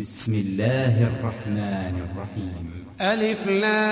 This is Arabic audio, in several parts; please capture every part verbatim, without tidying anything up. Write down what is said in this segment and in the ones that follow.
بسم الله الرحمن الرحيم. ألف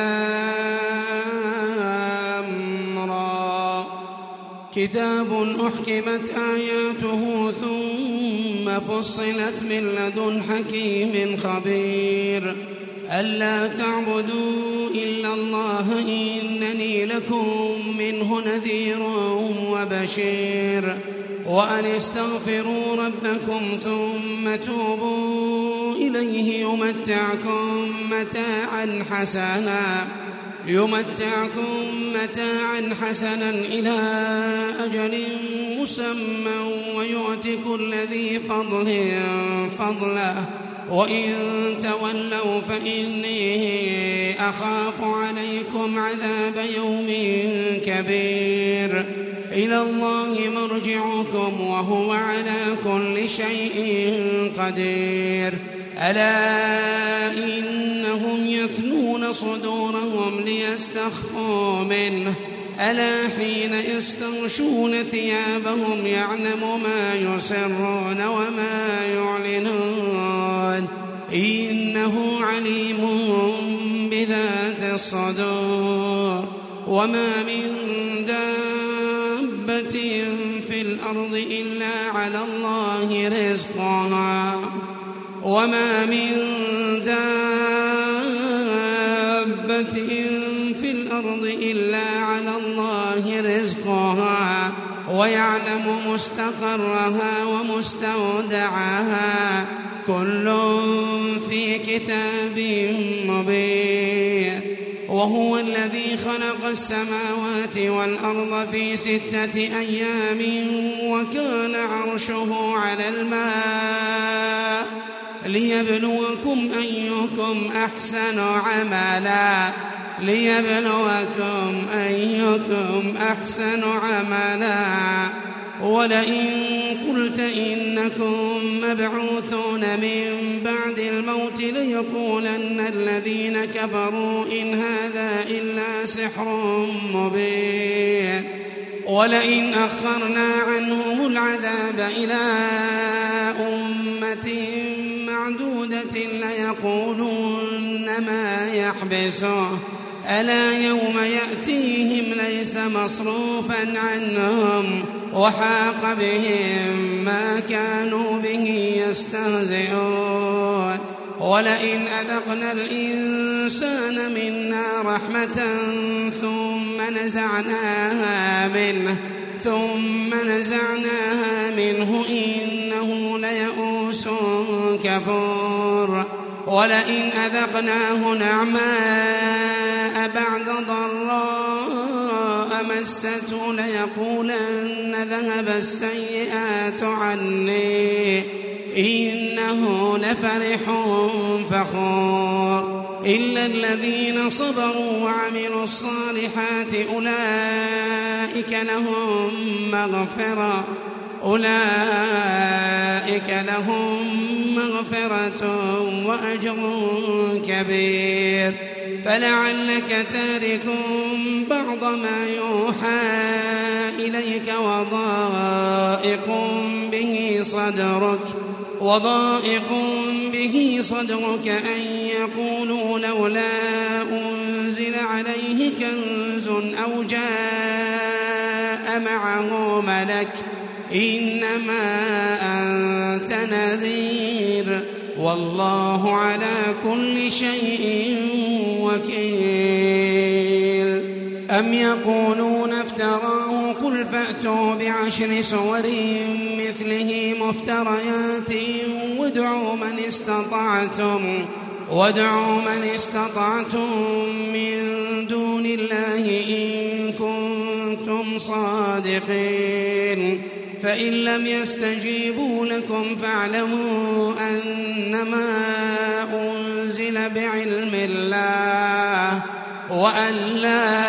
لام را كتاب أحكمت آياته ثم فصلت من لدن حكيم خبير ألا تعبدوا إلا الله إنني لكم منه نذير وبشير وأن استغفروا ربكم ثم توبوا إليه يمتعكم متاعا حسنا يمتعكم متاعا حسنا إلى أجل مسمى ويؤت كل ذي فضل فضله وإن تولوا فإني أخاف عليكم عذاب يوم كبير إلى الله مرجعكم وهو على كل شيء قدير ألا إنهم يثنون صدورهم ليستخفوا منه ألا حين يستغشون ثيابهم يعلم ما يسرون وما يعلنون إنه عليم بذات الصدور وما من دابة في الأرض إلا على الله رزقها وما من دابة في الأرض إلا على الله رزقها ويعلم مستقرها ومستودعها كل في كتاب مبين وهو الذي خلق السماوات والأرض في ستة أيام وكان عرشه على الماء ليبلوكم أيكم أحسن عملا ليبلوكم أيكم أحسن عملا ولئن قلت إنكم مبعوثون من بعد الموت ليقولن الذين كفروا إن هذا إلا سحر مبين ولئن أخرنا عنهم العذاب إلى أمة معدودة ليقولن ما يحبسه ألا يوم يأتيهم ليس مصروفا عنهم وحاق بهم ما كانوا به يستهزئون ولئن أذقنا الإنسان منا رحمة ثم نزعناها منه ثم نزعناها منه إنه ليئوس كفور ولئن أذقناه نعماء بعد ضراء مسته ليقولن ذهب السيئات عني إنه لفرح فخور إلا الذين صبروا وعملوا الصالحات أولئك لهم مغفرة أولئك لهم مغفرة وأجر كبير فلعلك تارك بعض ما يوحى إليك وضائق به صدرك وضائق به صدرك أن يقولوا لولا أنزل عليه كنز أو جاء معه ملك إنما أنت نذير والله على كل شيء وكيل أم يقولون افتراه قل فأتوا بعشر سور مثله مفتريات وادعوا من استطعتم وادعوا من استطعتم من دون الله إن كنتم صادقين فإن لم يستجيبوا لكم فاعلموا أنما أنزل بعلم الله وأن لا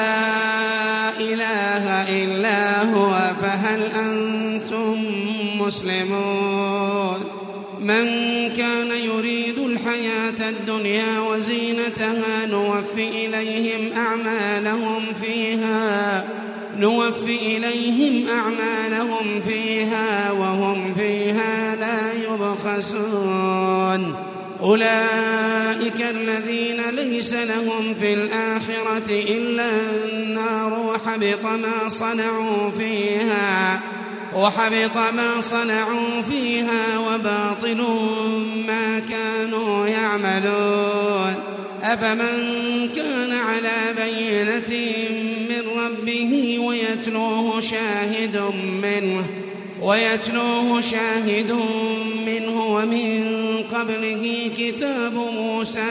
إله إلا هو فهل أنتم مسلمون من كان يريد الحياة الدنيا وزينتها نوفي إليهم أعمالهم فيها نوفي إليهم أعمالهم فيها وهم فيها لا يبخسون أولئك الذين ليس لهم في الآخرة إلا النار وحبط ما صنعوا فيها وحبط ما صنعوا فيها وباطل ما كانوا يعملون أفمن كان على بينة من ربه ويتلوه شاهد منه ويتلوه شاهد منه ومن قبله كتاب موسى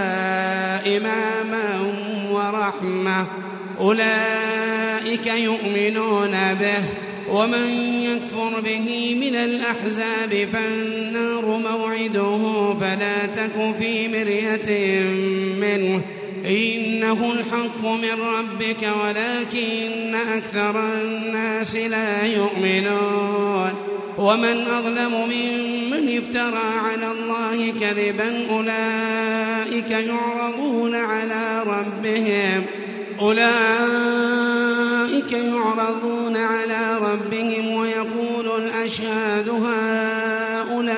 إماما ورحمة أولئك يؤمنون به ومن يكفر به من الأحزاب فالنار موعده فلا تك في مرية منه إنه الحق من ربك ولكن أكثر الناس لا يؤمنون ومن أظلم ممن افترى على الله كذبا أولئك يعرضون على ربهم أولئك يعرضون على ربهم ويقول الأشهاد هؤلاء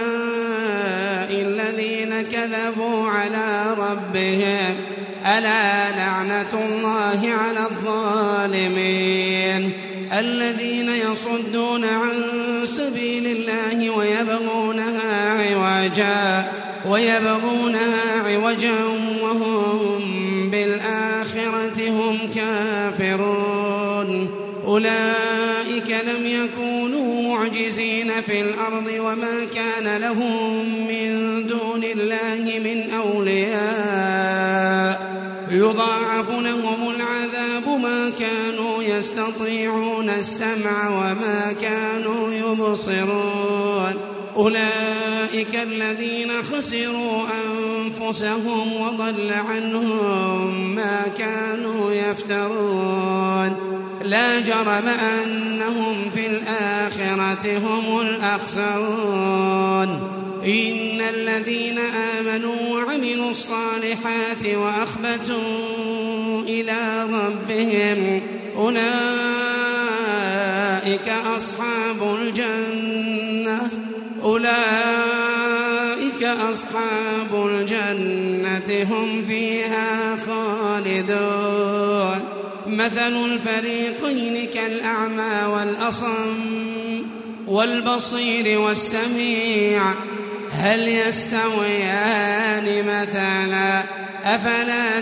الذين كذبوا على ربهم ألا لعنة الله على الظالمين الذين يصدون عن سبيل الله ويبغونها عوجا ويبغونها عوجا وهم بالآخرة هم كافرون أولئك لم يكونوا معجزين في الأرض وما كان لهم من دون الله من أولياء يضاعف لهم العذاب ما كانوا يستطيعون السمع وما كانوا يبصرون أولئك الذين خسروا أنفسهم وضل عنهم ما كانوا يفترون لا جرم أنهم في الآخرة هم الأخسرون إن الذين آمنوا وعملوا الصالحات وأخبتوا إلى ربهم أولئك أصحاب الجنة أولئك أصحاب الجنة هم فيها خالدون مثل الفريقين كالأعمى والأصم والبصير والسميع هل يستويان مثلا أفلا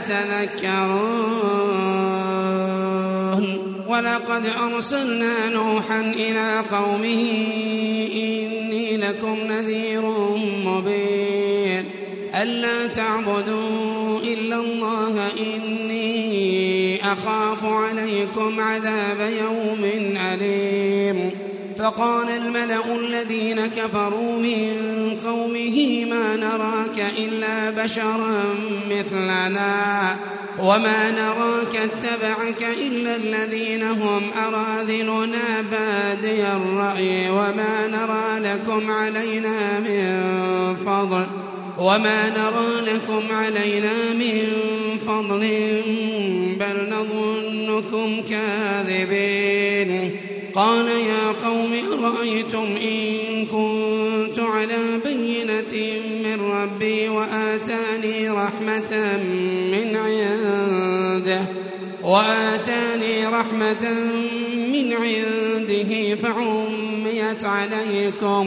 تذكرون ولقد أرسلنا نوحا إلى قومه إني لكم نذير مبين ألا تعبدوا إلا الله إني أخاف عليكم عذاب يوم أليم فقال الملأ الذين كفروا من قومه ما نراك إلا بشرا مثلنا وما نراك اتبعك إلا الذين هم أراذلنا بادي الرأي وما نرى لكم علينا من فضل وما نرى لكم علينا من فضل بل نظنكم كاذبين قال يا قوم أرأيتم إن كنت على بينة من ربي وآتاني رحمة من عنده وآتاني رحمة من عنده فعميت عليكم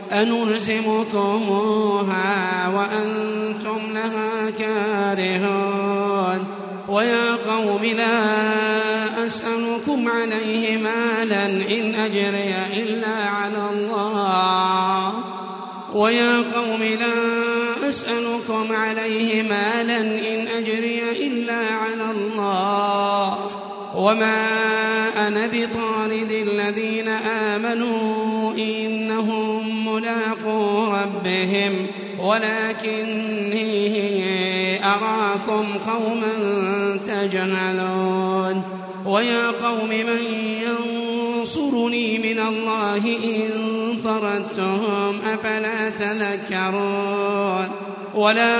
أنلزمكموها وأنتم لها كارهون ويا قوم لا أسألكم عليه مالا إن أجري إلا على الله ويا قوم لا أسألكم عليه مالا إن أجري إلا على الله وما أنا بطارد الذين آمنوا إنهم ملاقو ربهم ولكني أراكم قوما تجهلون ويا قوم من ينصرني من الله إن طردتهم أفلا تذكرون ولا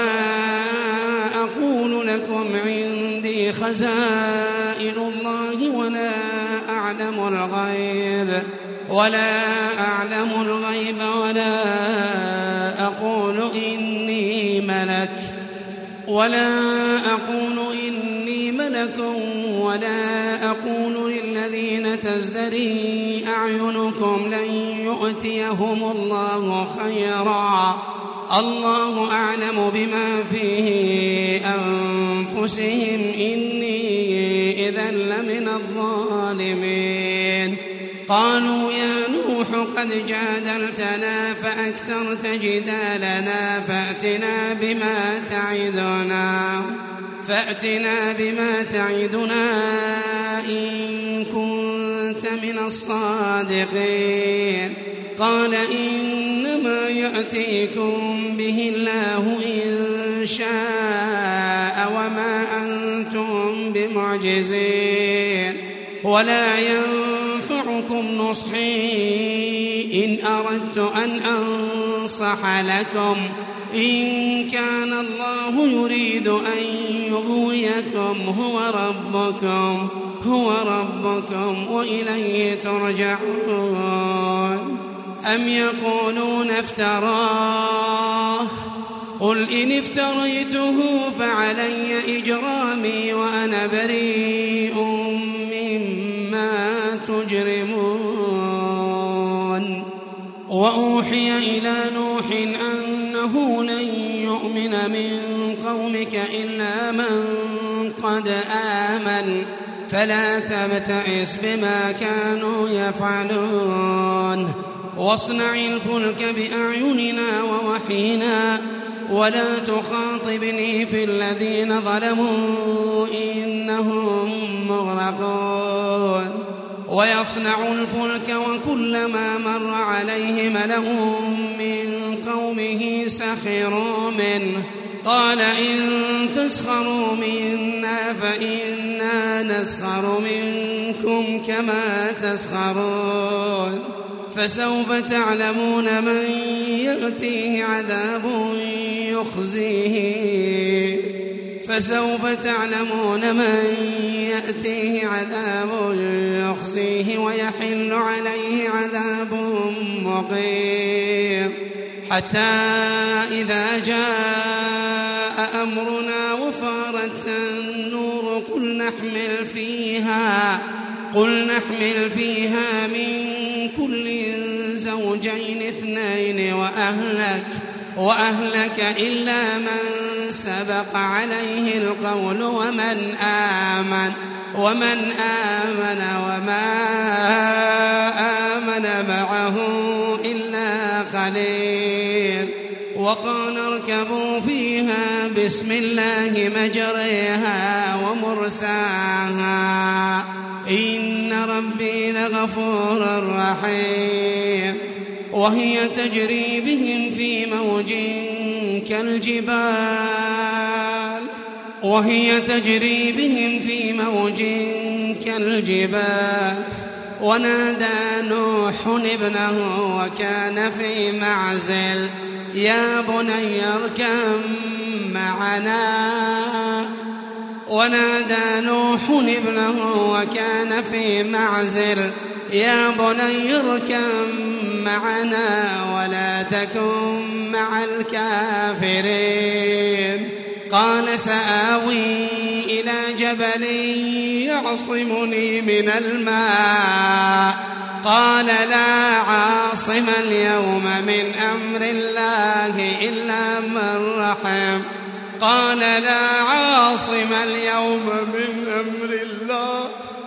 أقول لكم عندي خزائن الله ولا أعلم الغيب ولا أعلم الغيب ولا أقول إني ملك ملك ولا أقول إني ملك ولا أقول للذين تزدري أعينكم لن يؤتيهم الله خيرا الله أعلم بما في أنفسهم إني إذا لمن الظالمين قالوا يا نوح قد جادلتنا فأكثرت جدالنا فأتنا بما تعدنا فأتنا بما تعدنا إن كنت من الصادقين قال إنما يأتيكم به الله إن شاء وما أنتم بمعجزين ولا ينفعكم نصحي إن أردت أن أنصح لكم إن كان الله يريد أن يغويكم هو ربكم هو ربكم وإليه ترجعون أم يقولون افتراه قل إن افتريته فعلي إجرامي وأنا بريء مما تجرمون وأوحي إلى نوح أنه لن يؤمن من قومك إلا من قد آمن فلا تبتئس بما كانوا يفعلون واصنع الفلك بأعيننا ووحينا ولا تخاطبني في الذين ظلموا إنهم مغرقون ويصنع الفلك وكلما مر عليه ملأ من قومه سخروا منه قال إن تسخروا منا فإنا نسخر منكم كما تسخرون فسوف تعلمون من يأتيه عذاب يخزيه فسوف تعلمون من يأتيه عذاب يخزيه ويحل عليه عذاب مقيم حتى إذا جاء أمرنا وفارت النور قل نحمل فيها قل نحمل فيها من كل زوجين اثنين وأهلك وأهلك إلا من سبق عليه القول ومن آمن ومن آمن وما آمن معه إلا قليل وقال اركبوا فيها بسم الله مجريها ومرساها إن ربي لغفور رحيم وهي تجري بهم في موج كالجبال وهي تجري بهم في موج كالجبال ونادى نوح ابنه وكان في معزل يا بني اركب معنا ونادى نوح ابنه وكان في معزل يا بني اركب معنا ولا تكن مع الكافرين قال سآوي إلى جبل يعصمني من الماء قال لا عاصم اليوم من أمر الله إلا من رحم قال لا عاصم اليوم من أمر الله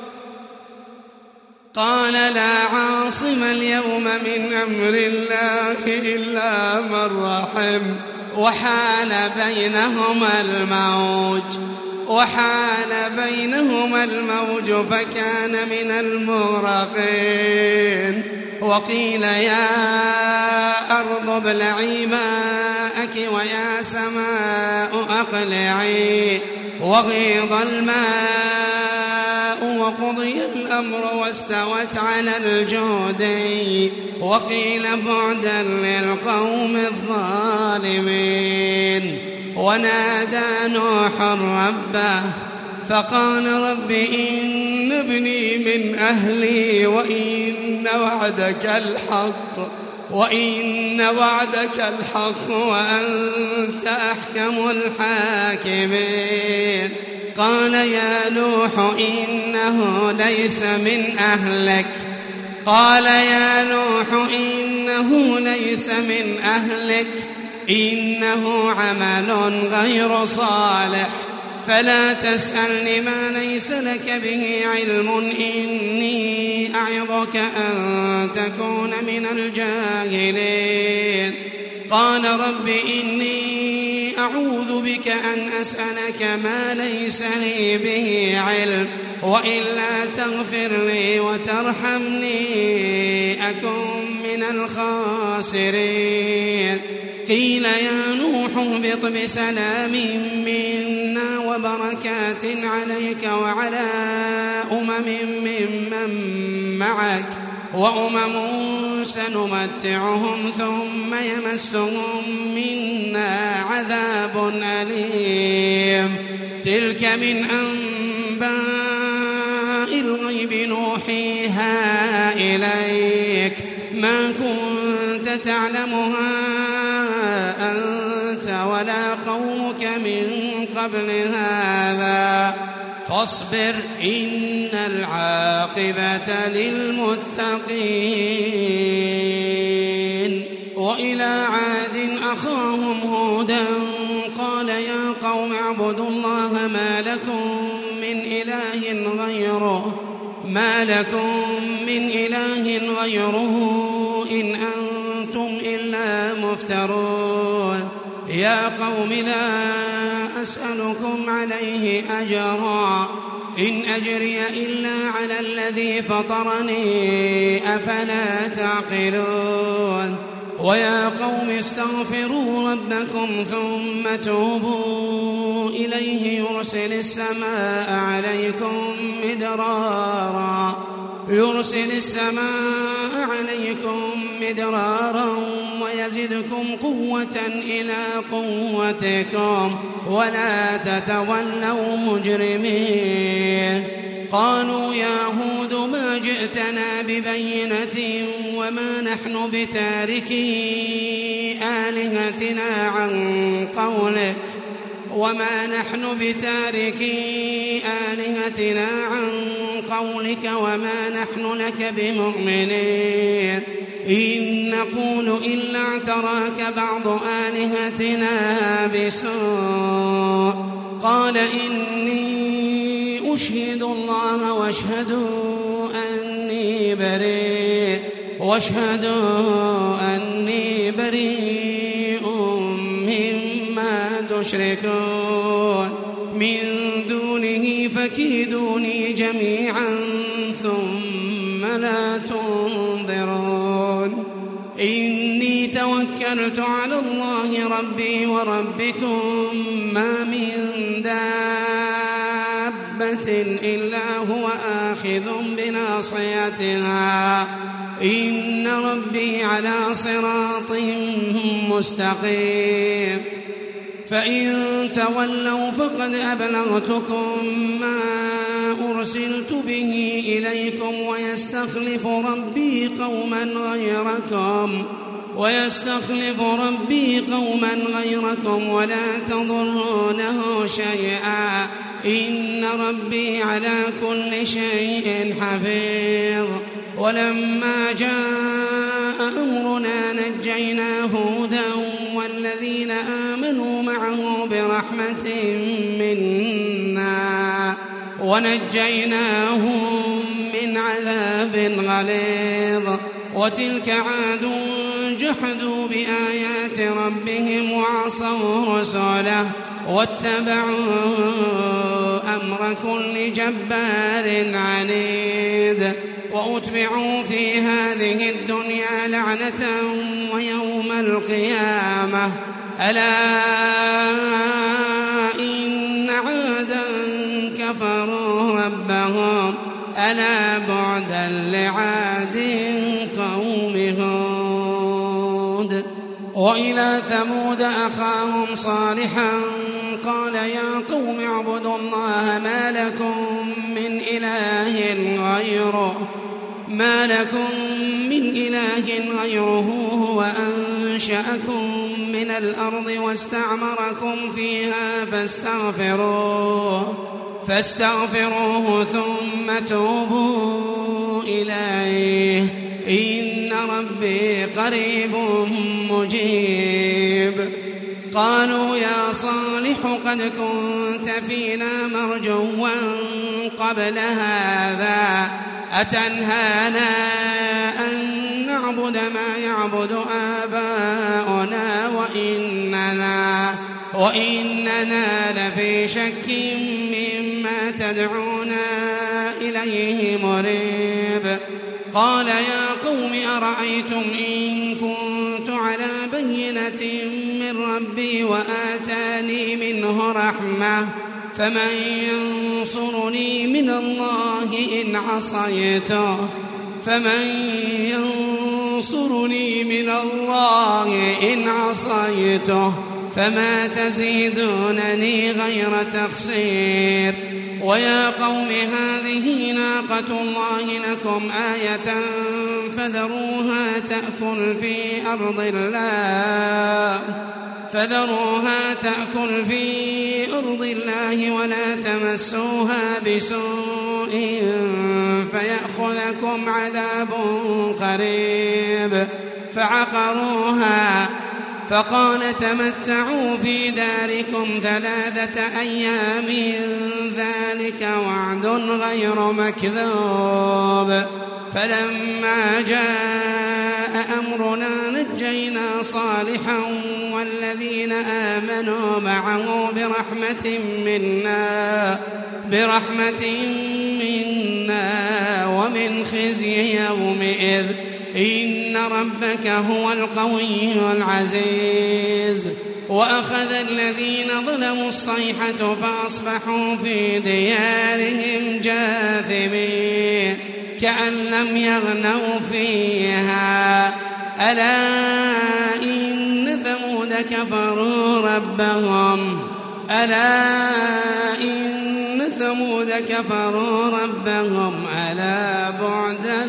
قال لا عاصم اليوم من أمر الله إلا من رحم وحال بينهما الموج وحال بينهما الموج فكان من المغرقين وقيل يا أرض ابلعي ماءك ويا سماء أقلعي وغيض الماء وقضي الأمر واستوت على الجودي وقيل بعدا للقوم الظالمين ونادى نوح ربه فقال رب إن ابني من أهلي وإن وعدك الحق وإن وعدك الحق وأنت أحكم الحاكمين قال يا نوح إنه ليس من أهلك قال يا نوح إنه ليس من أهلك إنه عمل غير صالح فلا تسألني ما ليس لك به علم إني أعظك أن تكون من الجاهلين قال رب إني أعوذ بك أن أسألك ما ليس لي به علم وإلا تغفر لي وترحمني أكن من الخاسرين قيل يا نوح اهبط بسلام منا وبركات عليك وعلى أمم ممن معك وأمم سنمتعهم ثم يمسهم منا عذاب أليم تلك من أنباء الغيب نوحيها إليك ما كنت تعلمها أنت ولا قومك من قبل هذا فاصبر إن العاقبة للمتقين وإلى عاد أخاهم هودا قال يا قوم اعبدوا الله ما لكم من إله غيره ما لكم من إله غيره إن أنتم إلا مفترون يا قوم لا أسألكم عليه أجرا إن أجري إلا على الذي فطرني أفلا تعقلون ويا قوم استغفروا ربكم ثم توبوا إليه يرسل السماء عليكم مدرارا يرسل السماء عليكم مدرارا ويزدكم قوة إلى قوتكم ولا تتولوا مجرمين قالوا يا هود ما جئتنا ببينة وما نحن بتاركي آلهتنا عن قولك وما نحن بتاركي آلهتنا عن قولك وما نحن لك بمؤمنين إن نقول إلا اعتراك بعض آلهتنا بسوء قال إني أشهد الله واشهدوا أني بريء واشهدوا أني بريء مما تشركون من دونه فكيدوني جميعا ثم لا تنظرون إني توكلت على الله ربي وربكم ما من دابة إلا هو آخذ بناصيتها إن ربي على صراط مستقيم فإن تولوا فقد أبلغتكم ما أرسلت به إليكم ويستخلف ربي قوما غيركم ويستخلف ربي قوما غيركم ولا تضرونه شيئا إن ربي على كل شيء حفيظ ولما جاء أمرنا نجينا هودا والذين آمنوا معه برحمة منا ونجيناهم من عذاب غليظ وتلك عاد جحدوا بآيات ربهم وعصوا رسوله واتبعوا أمر كل جبار عنيد وأتبعوا في هذه الدنيا لعنة ويوم القيامة ألا إن عادا كفروا ربهم ألا بعدا لعاد قوم هود وإلى ثمود أخاهم صالحا قال يا قوم اعبدوا الله ما لكم من إله غيره ما لكم من إله إله غيره هو أنشأكم من الأرض واستعمركم فيها فاستغفروه فاستغفروه ثم توبوا إليه إن ربي قريب مجيب. قالوا يا صالح قد كنت فينا مرجوا قبل هذا أتنهانا أن نعبد ما يعبد آباؤنا وإننا, وإننا لفي شك مما تدعونا إليه مريب. قال يا قوم أرأيتم إن كنت على بينة من ربي وآتاني منه رحمة فمن ينصرني من الله إن عصيته فمن ينصرني من الله إن عصيته فما تزيدونني غير تخسير. ويا قوم هذه ناقة الله لكم آية فذروها تأكل في أرض الله فذروها تأكل في أرض الله ولا تمسوها بسوء فيأخذكم عذاب قريب. فعقروها فقال تمتعوا في داركم ثلاثة أيام ذلك وعد غير مكذوب. فلما جاء أمرنا نجينا صالحا والذين آمنوا معه برحمة منا برحمة منا ومن خزي يومئذ إن ربك هو القوي العزيز. وأخذ الذين ظلموا الصيحة فأصبحوا في ديارهم جاثمين كأن لم يغنوا فيها ألا إن ثمود كفروا ربهم ألا إن ثمود كفروا ربهم ألا بعدا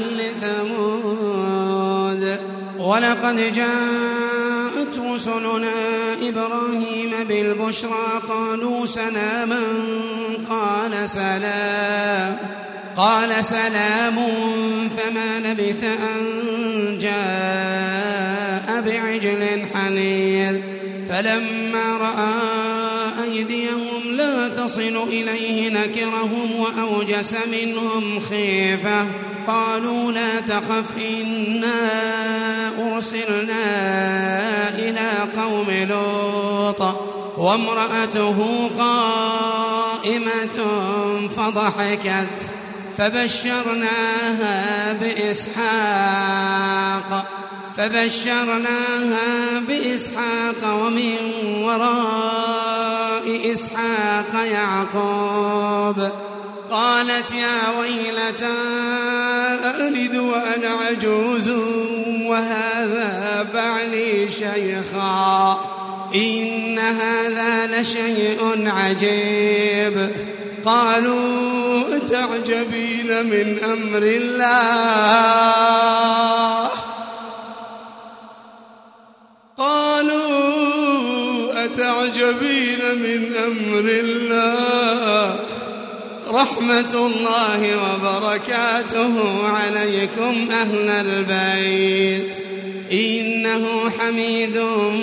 لثمود. ولقد جاءت رسلنا إبراهيم بالبشرى قالوا سلاما قال سلام قال سلام فما لبث أن جاء بعجل حنيذ. فلما رأى أيديهم لا تصل إليه نكرهم وأوجس منهم خيفة قالوا لا تخف إنا أرسلنا إلى قوم لوط وامرأته قائمة فضحكت فبشرناها بإسحاق فبشرناها بإسحاق ومن وراء إسحاق يعقوب. قالت يا ويلتى أألد وأنا عجوز وهذا بعلي شيخا إن هذا لشيء عجيب. قالوا أتعجبين من أمر الله قالوا أتعجبين من أمر الله رحمة الله وبركاته عليكم أهل البيت إنه حميد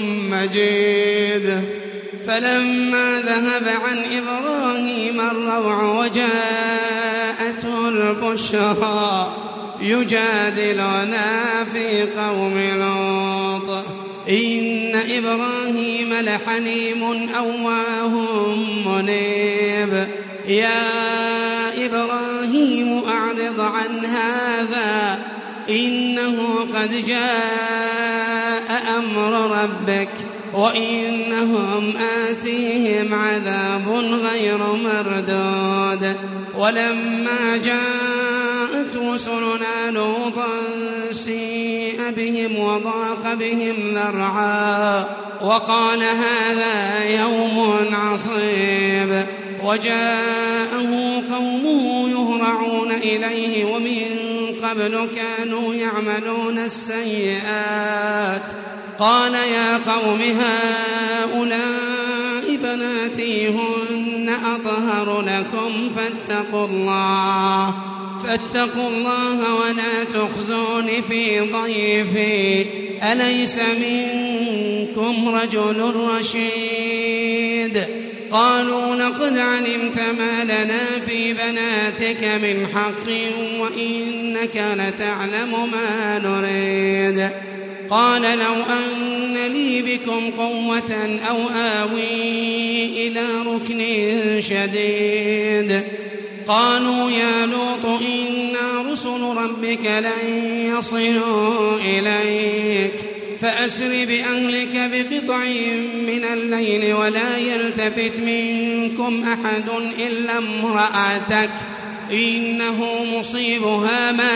مجيد. فلما ذهب عن إبراهيم الروع وجاءته البشرى يجادلنا في قوم لوط إن إبراهيم لحليم أواه منيب. يا إبراهيم أعرض عن هذا إنه قد جاء أمر ربك وإنهم آتيهم عذاب غير مردود. ولما جاءت رسلنا لوطا سيء بهم وضاق بهم ذرعا وقال هذا يوم عصيب. وجاءه قومه يهرعون إليه ومن قبل كانوا يعملون السيئات. قال يا قوم هؤلاء بناتي هن أطهر لكم فاتقوا الله فاتقوا الله ولا تخزون في ضيفي أليس منكم رجل رشيد؟ قالوا لقد علمت ما لنا في بناتك من حق وإنك لتعلم ما نريد. قال لو أن لي بكم قوة أو آوي إلى ركن شديد. قالوا يا لوط إنا رسل ربك لن يصلوا إليك فأسر بأهلك بقطع من الليل ولا يلتفت منكم أحد إلا امرأتك إنه مصيبها ما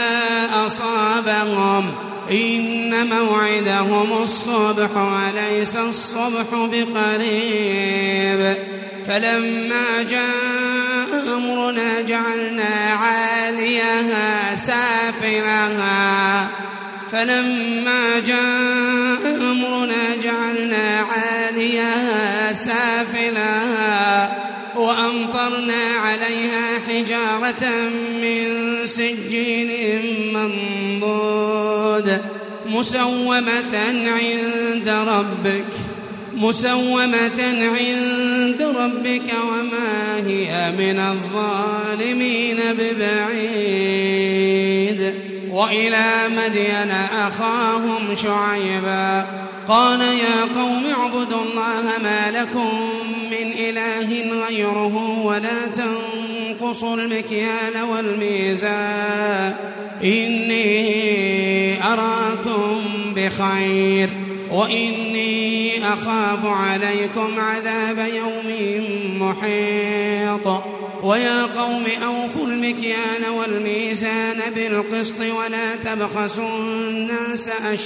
أصابهم إن موعدهم الصبح أليس الصبح بقريب. فلما جاء أمرنا جعلنا عاليها سافلها فلما جاء أمرنا جعلنا عاليها سافلها وأمطرنا عليها حجارة من سجيل منضود مسومة عند ربك مسومة عند ربك وما هي من الظالمين ببعيد. وإلى مدين أخاهم شعيبا قال يا قوم اعبدوا الله ما لكم من إله غيره ولا تنقصوا المكيال والميزان إني أراكم بخير وإني أخاف عليكم عذاب يوم محيط. ويا قوم أوفوا المكيال والميزان بالقسط ولا تبخسوا الناس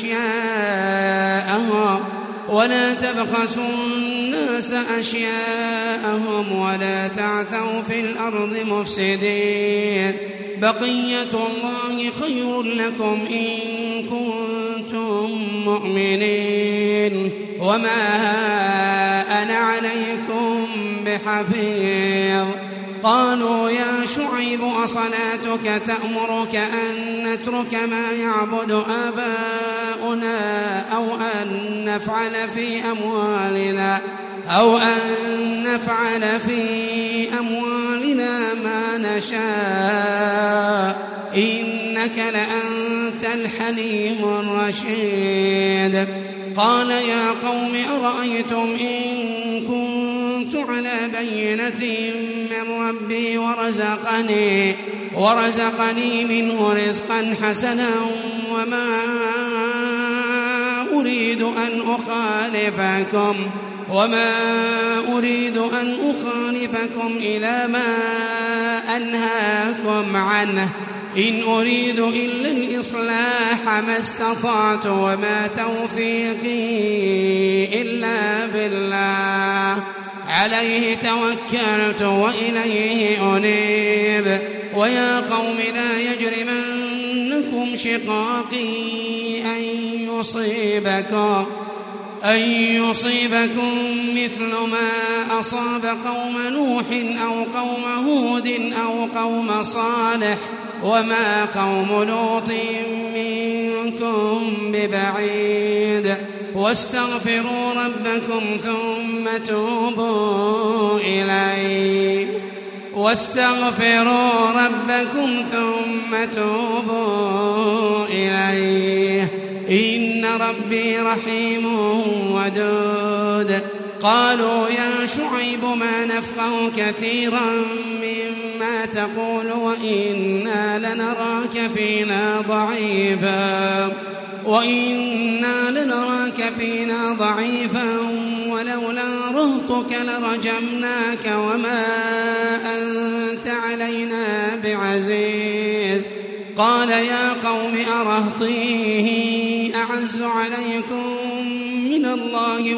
أشياءهم ولا تبخسوا الناس أشياءهم ولا تعثوا في الأرض مفسدين. بقية الله خير لكم إن كنتم مؤمنين وما أنا عليكم بحفيظ. قالوا يا شعيب أصلاتك تأمرك أن نترك ما يعبد آباؤنا أو أن نفعل في أموالنا أو أن نفعل في أموالنا ما نشاء إنك لأنت الحليم الرشيد. قال يا قوم أرأيتم إن كنت على بينة من ربي ورزقني ورزقني منه رزقا حسنا وما أريد أن أخالفكم وما أريد أن أخالفكم إلى ما أنهاكم عنه إن أريد إلا الإصلاح ما استطعت وما توفيقي إلا بالله عليه توكلت وإليه أنيب. ويا قوم لا يجرمنكم شقاقي أن يصيبكم أن يصيبكم مثل ما أصاب قوم نوح أو قوم هود أو قوم صالح وما قوم لوط منكم ببعيد. واستغفروا ربكم ثم توبوا إليه واستغفروا ربكم ثم توبوا إليه إن ربي رحيم ودود. قالوا يا شعيب ما نفقه كثيرا مما تقول وإنا لنراك فينا ضعيفا وإنا لنراك فينا ضعيفا ولولا رهطك لرجمناك وما أنت علينا بعزيز. قال يا قوم أرهطيه أعز عليكم من الله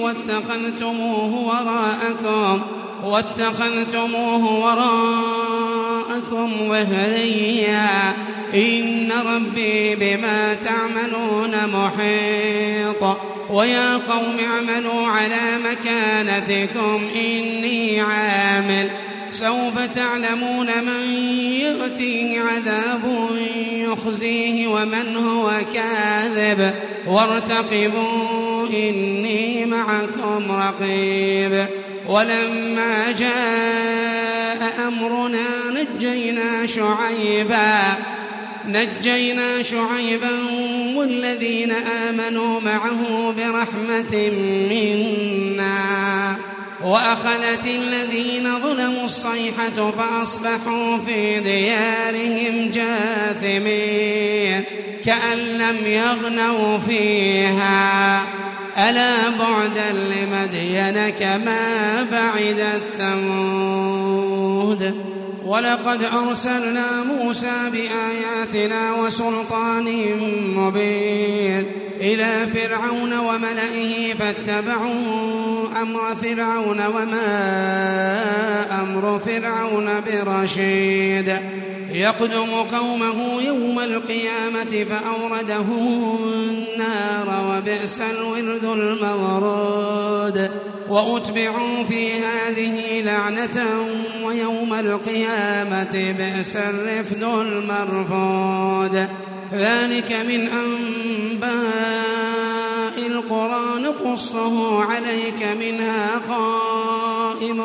واتخذتموه وراءكم واتخذتموه وراءكم وراءكم ظهريا إن ربي بما تعملون محيط ويا قوم اعملوا على مكانتكم إني عامل سوف تعلمون من يأتيه عذاب يخزيه ومن هو كاذب وارتقبوا إني معكم رقيب ولما جاء أمرنا نجينا شعيبا نجينا شعيبا والذين آمنوا معه برحمة منا وأخذت الذين ظلموا الصيحة فأصبحوا في ديارهم جاثمين كأن لم يغنوا فيها ألا بعدا لمدين كما بعد الثمود ولقد أرسلنا موسى بآياتنا وسلطان مبين إلى فرعون وملئه فاتبعوا أمر فرعون وما أمر فرعون برشيد يقدم قومه يوم القيامة فأوردهم النار وبئس الورد المورود وأتبعوا في هذه لعنة ويوم القيامة بئس الرفد المرفود ذلك من أنباء القرى نقصه عليك منها قائم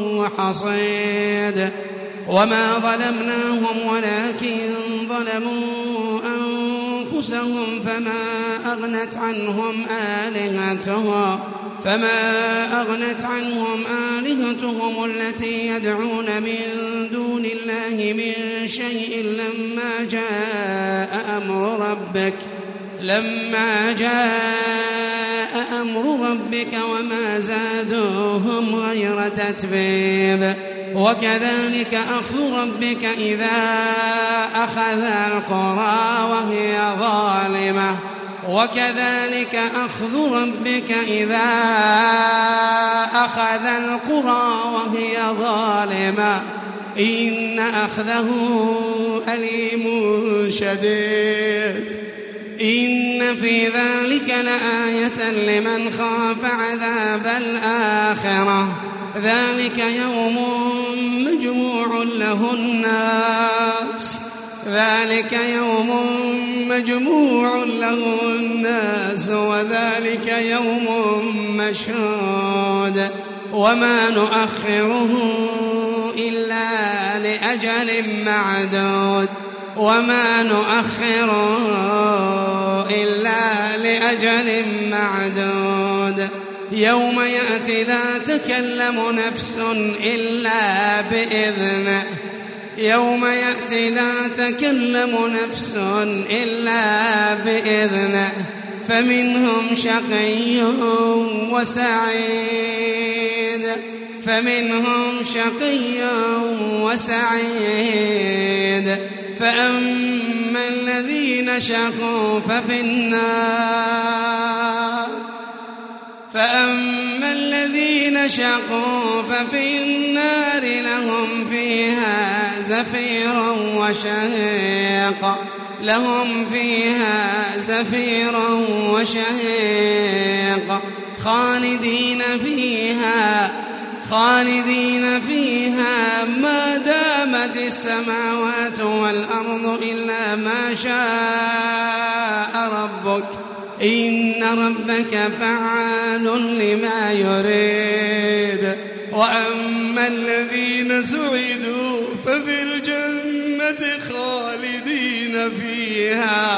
وحصيد وما ظلمناهم ولكن ظلموا أنفسهم فما أغنت عنهم آلهتهم فما أغنت عنهم آلهتهم التي يدعون من دون الله من شيء لما جاء أمر ربك لما جاء أمر ربك وما زادوهم غير تتبيب وكذلك أخذ ربك إذا أخذ القرى وهي ظالمة وكذلك أخذ ربك إذا أخذ القرى وهي ظالمة إن أخذه أليم شديد إن في ذلك لآية لمن خاف عذاب الآخرة ذلك يوم مجموع له الناس ذلك يوم مجموع له الناس وذلك يوم مشهود وما نؤخره إلا لأجل معدود وما نؤخره إلا لأجل معدود يوم يأتي لا تكلم نفس إلا بإذنه يوم يأتي لا تكلم نفس إلا بإذنه فمنهم شقي وسعيد فمنهم شقي وسعيد فأما الذين شقوا ففي النار فأما الذين شقوا ففي النار لهم فيها زفير وشهيق لهم فيها زفير وشهيق خالدين فيها خالدين فيها ما دامت السماوات والأرض إلا ما شاء ربك إن ربك فعال لما يريد وأما الذين سعدوا ففي الجنة خالدين فيها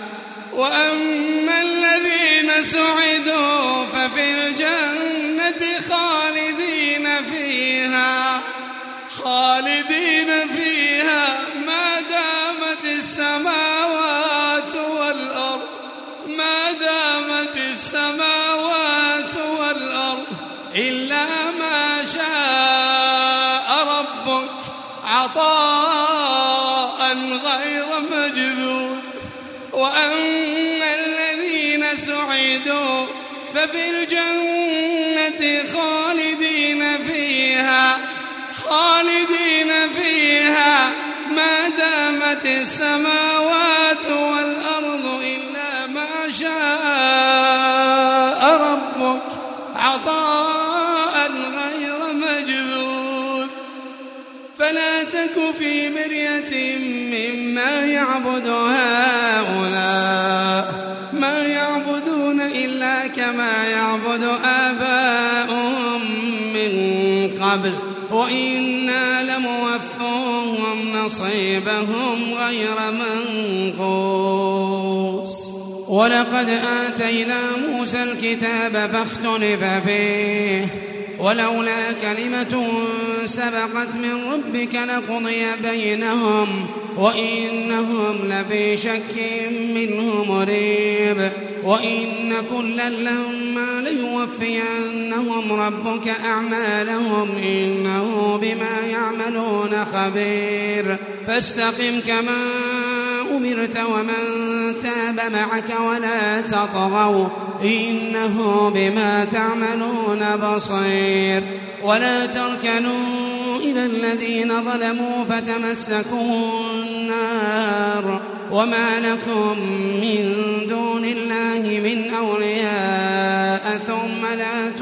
وأما الذين سعدوا ففي الجنة خالدين فيها خالدين فيها ما دامت السماوات والأرض ما دامت السماوات والأرض إلا ما شاء ربك عطاء غير مجذوذ وأما الذين سعدوا ففي الجنة خالدين فيها خالدين فيها فلا تك في مرية مما يعبد هؤلاء ما يعبدون إلا كما يعبد آباؤهم من قبل وإنا لموفوهم نصيبهم غير منقوص. ولقد آتينا موسى الكتاب فاختلف فيه ولولا كلمة سبقت من ربك لقضي بينهم وإنهم لفي شك منه مريب. وإن كلا لما ليوفينهم ربك أعمالهم إنه بما يعملون خبير. فاستقم كما أمرت ومن تاب معك ولا تطغوا إنه بما تعملون بصير. ولا تركنوا إلى الذين ظلموا فتمسكوا النار وما لكم من دون الله من أولياء ثم لا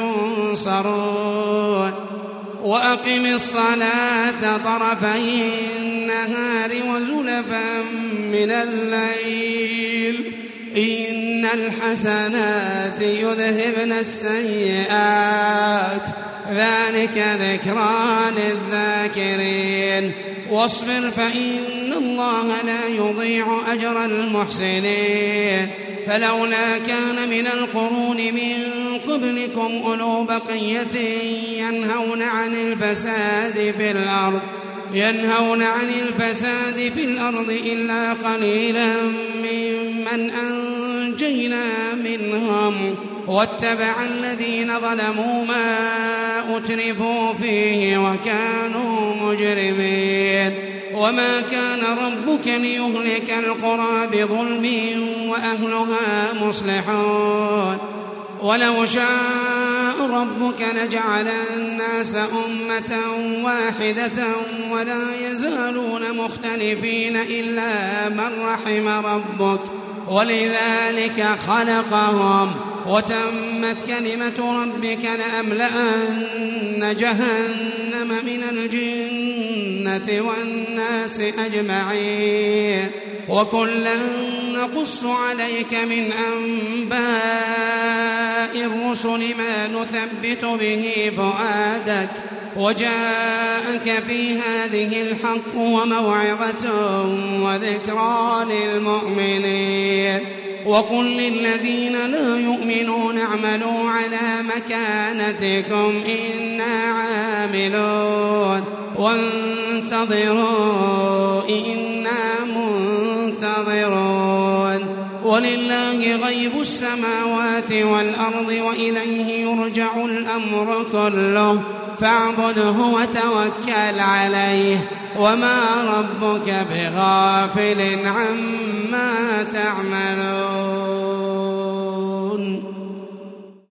تنصرون. وأقم الصلاة طرفي النهار وزلفا من الليل إن الحسنات يذهبن السيئات ذلك ذكرى للذاكرين. واصبر فإن الله لا يضيع أجر المحسنين. فلولا كان من القرون من قبلكم أولو بقية ينهون عن الفساد في الأرض ينهون عن الفساد في الأرض إلا قليلا ممن أنجينا منهم واتبع الذين ظلموا ما أترفوا فيه وكانوا مجرمين. وما كان ربك ليهلك القرى بظلم وأهلها مصلحون. ولو شاء ربك لجعل الناس أمة واحدة ولا يزالون مختلفين إلا من رحم ربك ولذلك خلقهم وتمت كلمة ربك لأملأن جهنم من الجنة والناس أجمعين. وكلا نقص عليك من أنباء الرسل ما نثبت به فؤادك وجاءك في هذه الحق وموعظة وذكرى للمؤمنين. وقل للذين لا يؤمنون اعملوا على مكانتكم إنا عاملون وانتظروا إنا منتظرون. ولله غيب السماوات والأرض وإليه يرجع الأمر كله فاعبده وتوكل عليه وما ربك بغافل عما تعملون.